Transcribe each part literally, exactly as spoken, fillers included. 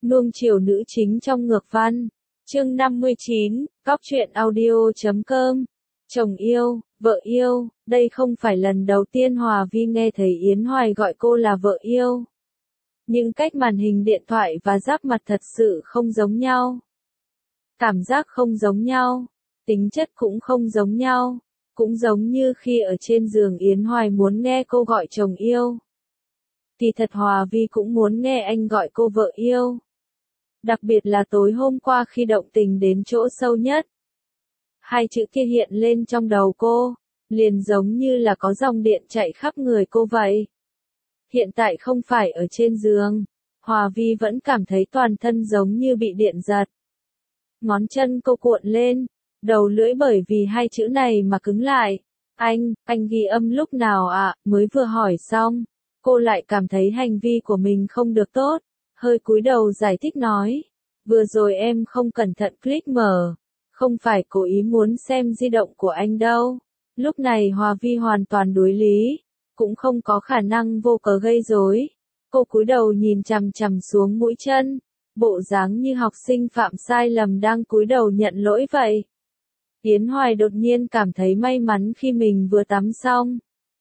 Nuông chiều nữ chính trong ngược văn. Chương năm mươi chín, cóc truyện audio chấm com. Chồng yêu, vợ yêu, đây không phải lần đầu tiên Hòa Vi nghe thấy Yến Hoài gọi cô là vợ yêu. Nhưng cách màn hình điện thoại và giáp mặt thật sự không giống nhau. Cảm giác không giống nhau, tính chất cũng không giống nhau, cũng giống như khi ở trên giường Yến Hoài muốn nghe cô gọi chồng yêu. Thì thật Hòa Vi cũng muốn nghe anh gọi cô vợ yêu. Đặc biệt là tối hôm qua khi động tình đến chỗ sâu nhất. Hai chữ kia hiện lên trong đầu cô, liền giống như là có dòng điện chạy khắp người cô vậy. Hiện tại không phải ở trên giường, Hòa Vi vẫn cảm thấy toàn thân giống như bị điện giật. Ngón chân cô cuộn lên, đầu lưỡi bởi vì hai chữ này mà cứng lại. Anh, anh ghi âm lúc nào ạ? À? Mới vừa hỏi xong, cô lại cảm thấy hành vi của mình không được tốt, hơi cúi đầu giải thích nói. Vừa rồi em không cẩn thận click mở, không phải cố ý muốn xem di động của anh đâu. Lúc này Hòa Vi hoàn toàn đối lý, cũng không có khả năng vô cớ gây rối. Cô cúi đầu nhìn chằm chằm xuống mũi chân, bộ dáng như học sinh phạm sai lầm đang cúi đầu nhận lỗi vậy. Yến Hoài đột nhiên cảm thấy may mắn khi mình vừa tắm xong.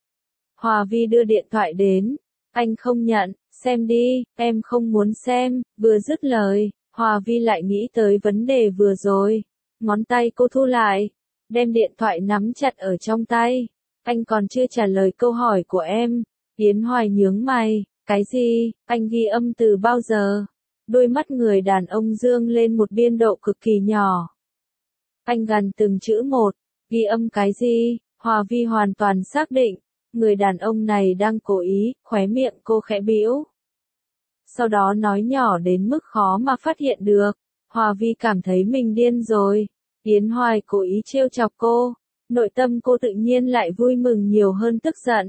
Hòa Vi đưa điện thoại đến, anh không nhận, xem đi, em không muốn xem. Vừa dứt lời, Hòa Vi lại nghĩ tới vấn đề vừa rồi. Ngón tay cô thu lại, đem điện thoại nắm chặt ở trong tay. Anh còn chưa trả lời câu hỏi của em. Yến Hoài nhướng mày, cái gì, anh ghi âm từ bao giờ? Đôi mắt người đàn ông dương lên một biên độ cực kỳ nhỏ. Anh gần từng chữ một, ghi âm cái gì? Hòa Vi hoàn toàn xác định, người đàn ông này đang cố ý, khóe miệng cô khẽ bĩu. Sau đó nói nhỏ đến mức khó mà phát hiện được. Hòa Vi cảm thấy mình điên rồi. Yến Hoài cố ý trêu chọc cô, nội tâm cô tự nhiên lại vui mừng nhiều hơn tức giận.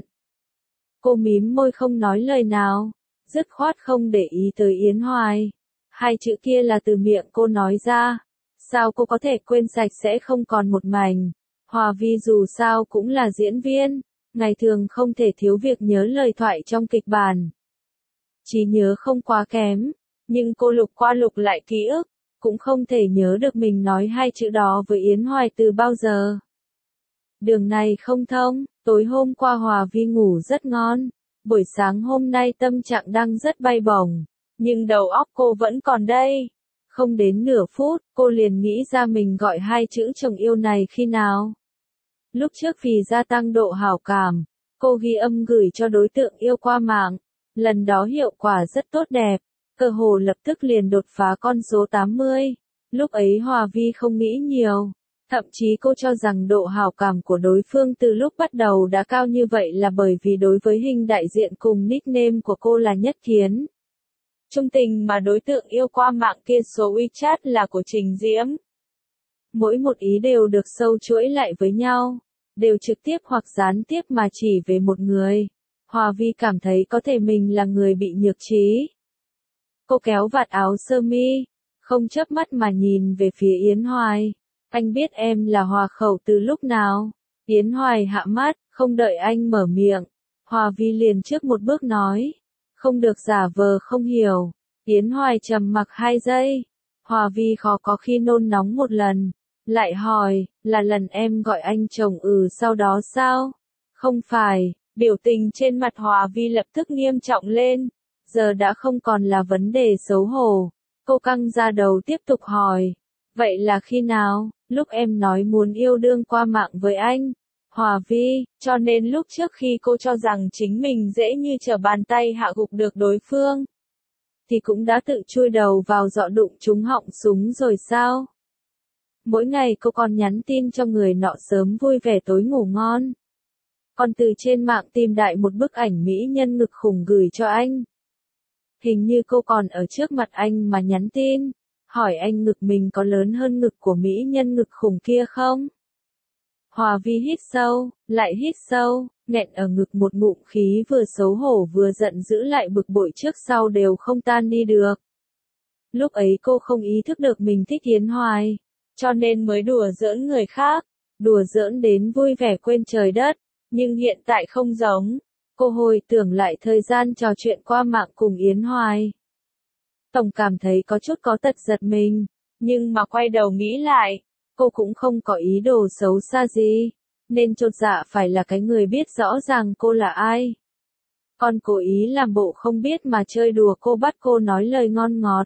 Cô mím môi không nói lời nào, dứt khoát không để ý tới Yến Hoài. Hai chữ kia là từ miệng cô nói ra. Sao cô có thể quên sạch sẽ không còn một mảnh? Hòa Vi dù sao cũng là diễn viên, ngày thường không thể thiếu việc nhớ lời thoại trong kịch bản. Trí nhớ không quá kém, nhưng cô lục qua lục lại ký ức, cũng không thể nhớ được mình nói hai chữ đó với Yến Hoài từ bao giờ. Đường này không thông, tối hôm qua Hòa Vi ngủ rất ngon, buổi sáng hôm nay tâm trạng đang rất bay bổng, nhưng đầu óc cô vẫn còn đây. Không đến nửa phút, cô liền nghĩ ra mình gọi hai chữ chồng yêu này khi nào. Lúc trước vì gia tăng độ hảo cảm, cô ghi âm gửi cho đối tượng yêu qua mạng. Lần đó hiệu quả rất tốt đẹp, cơ hồ lập tức liền đột phá con số tám mươi. Lúc ấy Hòa Vi không nghĩ nhiều, thậm chí cô cho rằng độ hảo cảm của đối phương từ lúc bắt đầu đã cao như vậy là bởi vì đối với hình đại diện cùng nickname của cô là Nhất Kiến. Trung tình mà đối tượng yêu qua mạng kia số WeChat là của Trình Diễm. Mỗi một ý đều được sâu chuỗi lại với nhau, đều trực tiếp hoặc gián tiếp mà chỉ về một người. Hòa Vi cảm thấy có thể mình là người bị nhược trí. Cô kéo vạt áo sơ mi, không chớp mắt mà nhìn về phía Yến Hoài. Anh biết em là Hòa Khẩu từ lúc nào? Yến Hoài hạ mắt, không đợi anh mở miệng. Hòa Vi liền trước một bước nói. Không được giả vờ không hiểu. Yến Hoài trầm mặc hai giây. Hòa Vi khó có khi nôn nóng một lần. Lại hỏi, là lần em gọi anh chồng ừ sau đó sao? Không phải. Biểu tình trên mặt Hòa Vi lập tức nghiêm trọng lên. Giờ đã không còn là vấn đề xấu hổ. Cô căng ra đầu tiếp tục hỏi. Vậy là khi nào? Lúc em nói muốn yêu đương qua mạng với anh. Hòa Vi, cho nên lúc trước khi cô cho rằng chính mình dễ như trở bàn tay hạ gục được đối phương, thì cũng đã tự chui đầu vào dọ đụng trúng họng súng rồi sao? Mỗi ngày cô còn nhắn tin cho người nọ sớm vui vẻ tối ngủ ngon. Còn từ trên mạng tìm đại một bức ảnh mỹ nhân ngực khủng gửi cho anh. Hình như cô còn ở trước mặt anh mà nhắn tin, hỏi anh ngực mình có lớn hơn ngực của mỹ nhân ngực khủng kia không? Hòa Vi hít sâu, lại hít sâu, nghẹn ở ngực một ngụm khí vừa xấu hổ vừa giận dữ lại bực bội trước sau đều không tan đi được. Lúc ấy cô không ý thức được mình thích Yến Hoài, cho nên mới đùa giỡn người khác, đùa giỡn đến vui vẻ quên trời đất. Nhưng hiện tại không giống, cô hồi tưởng lại thời gian trò chuyện qua mạng cùng Yến Hoài. Tổng cảm thấy có chút có tật giật mình, nhưng mà quay đầu nghĩ lại, cô cũng không có ý đồ xấu xa gì, nên chột dạ phải là cái người biết rõ ràng cô là ai. Còn cố ý làm bộ không biết mà chơi đùa cô, bắt cô nói lời ngon ngọt.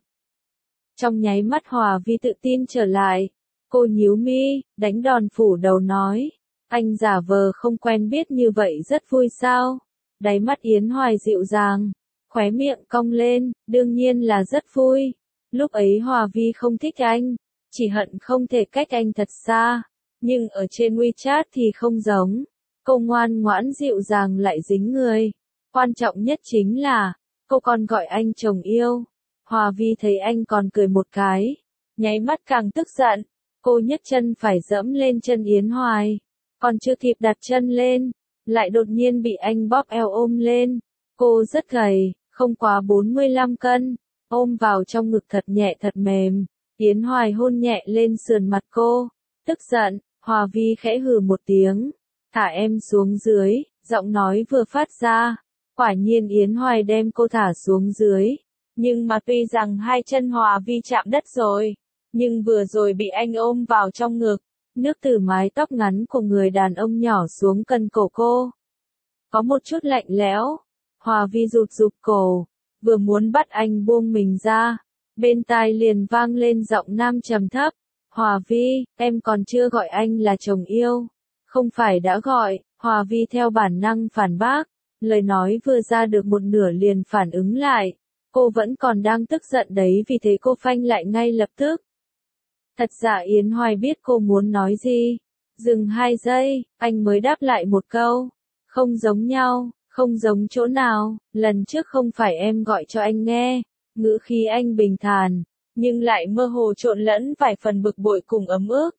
Trong nháy mắt Hòa Vi tự tin trở lại, cô nhíu mi, đánh đòn phủ đầu nói, anh giả vờ không quen biết như vậy rất vui sao? Đáy mắt Yến Hoài dịu dàng, khóe miệng cong lên, đương nhiên là rất vui. Lúc ấy Hòa Vi không thích anh, chỉ hận không thể cách anh thật xa, nhưng ở trên WeChat thì không giống. Cô ngoan ngoãn dịu dàng lại dính người. Quan trọng nhất chính là, cô còn gọi anh chồng yêu. Hòa Vi thấy anh còn cười một cái, nháy mắt càng tức giận. Cô nhấc chân phải dẫm lên chân Yến Hoài, còn chưa kịp đặt chân lên, lại đột nhiên bị anh bóp eo ôm lên. Cô rất gầy, không quá bốn mươi lăm cân, ôm vào trong ngực thật nhẹ thật mềm. Yến Hoài hôn nhẹ lên sườn mặt cô, tức giận, Hòa Vi khẽ hừ một tiếng, thả em xuống dưới, giọng nói vừa phát ra. Quả nhiên Yến Hoài đem cô thả xuống dưới, nhưng mà tuy rằng hai chân Hòa Vi chạm đất rồi, nhưng vừa rồi bị anh ôm vào trong ngực, nước từ mái tóc ngắn của người đàn ông nhỏ xuống cần cổ cô. Có một chút lạnh lẽo, Hòa Vi rụt rụt cổ, vừa muốn bắt anh buông mình ra, bên tai liền vang lên giọng nam trầm thấp, Hòa Vi, em còn chưa gọi anh là chồng yêu. Không phải đã gọi, Hòa Vi theo bản năng phản bác, lời nói vừa ra được một nửa liền phản ứng lại, cô vẫn còn đang tức giận đấy, vì thế cô phanh lại ngay lập tức. Thật ra Yến Hoài biết cô muốn nói gì, dừng hai giây, anh mới đáp lại một câu, không giống nhau, không giống chỗ nào, lần trước không phải em gọi cho anh nghe. Ngữ khí anh bình thản, nhưng lại mơ hồ trộn lẫn vài phần bực bội cùng ấm ức.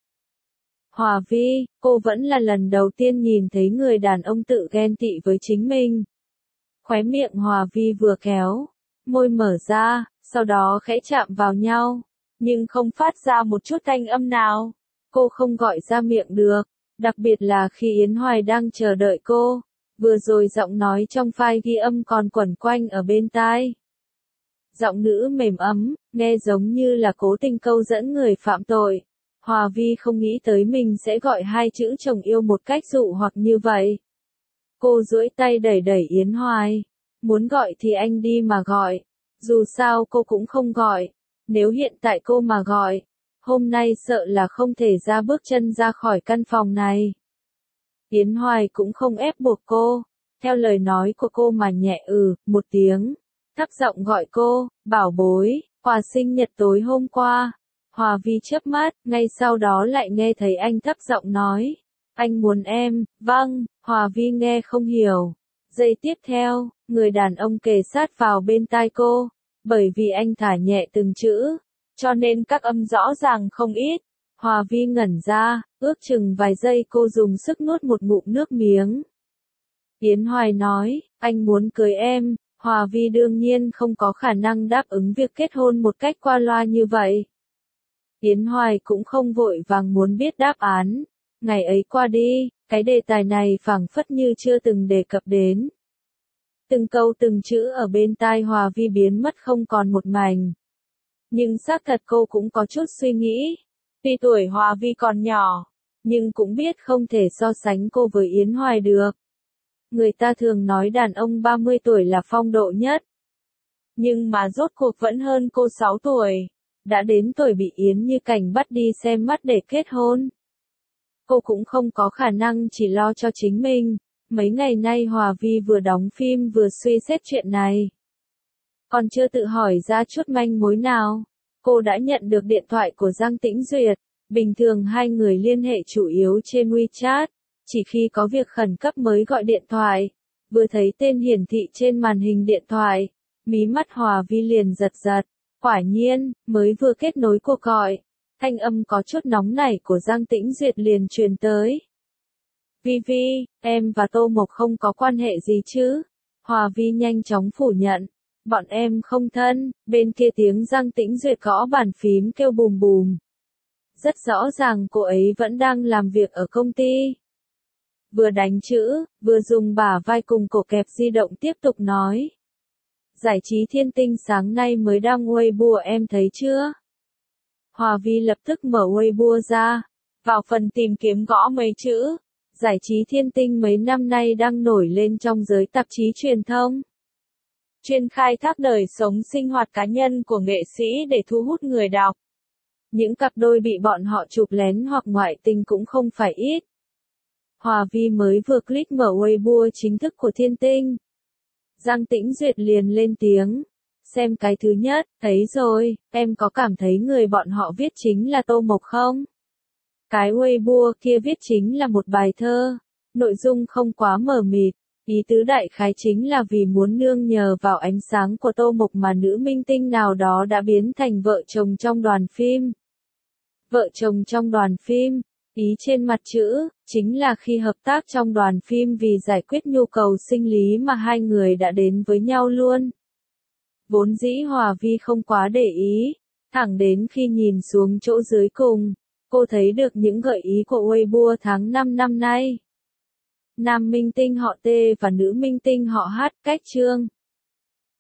Hòa Vi, cô vẫn là lần đầu tiên nhìn thấy người đàn ông tự ghen tị với chính mình. Khóe miệng Hòa Vi vừa kéo, môi mở ra, sau đó khẽ chạm vào nhau, nhưng không phát ra một chút thanh âm nào. Cô không gọi ra miệng được, đặc biệt là khi Yến Hoài đang chờ đợi cô. Vừa rồi giọng nói trong file ghi âm còn quẩn quanh ở bên tai. Giọng nữ mềm ấm, nghe giống như là cố tình câu dẫn người phạm tội. Hòa Vi không nghĩ tới mình sẽ gọi hai chữ chồng yêu một cách dụ hoặc như vậy. Cô duỗi tay đẩy đẩy Yến Hoài. Muốn gọi thì anh đi mà gọi. Dù sao cô cũng không gọi. Nếu hiện tại cô mà gọi, hôm nay sợ là không thể ra bước chân ra khỏi căn phòng này. Yến Hoài cũng không ép buộc cô. Theo lời nói của cô mà nhẹ ừ, một tiếng. Thấp giọng gọi cô, bảo bối, quà sinh nhật tối hôm qua. Hòa Vi chớp mắt, ngay sau đó lại nghe thấy anh thấp giọng nói. Anh muốn em, vâng, Hòa Vi nghe không hiểu. Giây tiếp theo, người đàn ông kề sát vào bên tai cô. Bởi vì anh thả nhẹ từng chữ, cho nên các âm rõ ràng không ít. Hòa Vi ngẩn ra, ước chừng vài giây cô dùng sức nuốt một ngụm nước miếng. Yến Hoài nói, anh muốn cưới em. Hòa Vi đương nhiên không có khả năng đáp ứng việc kết hôn một cách qua loa như vậy. Yến Hoài cũng không vội vàng muốn biết đáp án. Ngày ấy qua đi, cái đề tài này phảng phất như chưa từng đề cập đến. Từng câu từng chữ ở bên tai Hòa Vi biến mất không còn một mảnh. Nhưng xác thật cô cũng có chút suy nghĩ. Tuy tuổi Hòa Vi còn nhỏ, nhưng cũng biết không thể so sánh cô với Yến Hoài được. Người ta thường nói đàn ông ba mươi tuổi là phong độ nhất. Nhưng mà rốt cuộc vẫn hơn cô sáu tuổi. Đã đến tuổi bị Yến Như Cảnh bắt đi xem mắt để kết hôn. Cô cũng không có khả năng chỉ lo cho chính mình. Mấy ngày nay Hòa Vi vừa đóng phim vừa suy xét chuyện này. Còn chưa tự hỏi ra chút manh mối nào. Cô đã nhận được điện thoại của Giang Tĩnh Duyệt. Bình thường hai người liên hệ chủ yếu trên WeChat. Chỉ khi có việc khẩn cấp mới gọi điện thoại. Vừa thấy tên hiển thị trên màn hình điện thoại, mí mắt Hòa Vi liền giật giật. Quả nhiên, mới vừa kết nối cuộc gọi, thanh âm có chút nóng nảy của Giang Tĩnh Duyệt liền truyền tới. Vi Vi, em và Tô Mộc không có quan hệ gì chứ? Hòa Vi nhanh chóng phủ nhận. Bọn em không thân. Bên kia tiếng Giang Tĩnh Duyệt gõ bàn phím kêu bùm bùm. Rất rõ ràng cô ấy vẫn đang làm việc ở công ty. Vừa đánh chữ, vừa dùng bả vai cùng cổ kẹp di động tiếp tục nói. Giải trí Thiên Tinh sáng nay mới đăng Weibo em thấy chưa? Hòa Vi lập tức mở Weibo ra, vào phần tìm kiếm gõ mấy chữ. Giải trí Thiên Tinh mấy năm nay đang nổi lên trong giới tạp chí truyền thông. Chuyên khai thác đời sống sinh hoạt cá nhân của nghệ sĩ để thu hút người đọc. Những cặp đôi bị bọn họ chụp lén hoặc ngoại tình cũng không phải ít. Hòa Vi mới vừa click mở Weibo chính thức của Thiên Tinh. Giang Tĩnh Duyệt liền lên tiếng. Xem cái thứ nhất, thấy rồi, em có cảm thấy người bọn họ viết chính là Tô Mộc không? Cái Weibo kia viết chính là một bài thơ. Nội dung không quá mờ mịt. Ý tứ đại khái chính là vì muốn nương nhờ vào ánh sáng của Tô Mộc mà nữ minh tinh nào đó đã biến thành vợ chồng trong đoàn phim. Vợ chồng trong đoàn phim, ý trên mặt chữ, chính là khi hợp tác trong đoàn phim vì giải quyết nhu cầu sinh lý mà hai người đã đến với nhau luôn. Vốn dĩ Hòa Vi không quá để ý, thẳng đến khi nhìn xuống chỗ dưới cùng, cô thấy được những gợi ý của Weibo tháng năm năm nay. Nam minh tinh họ T và nữ minh tinh họ H cách chương.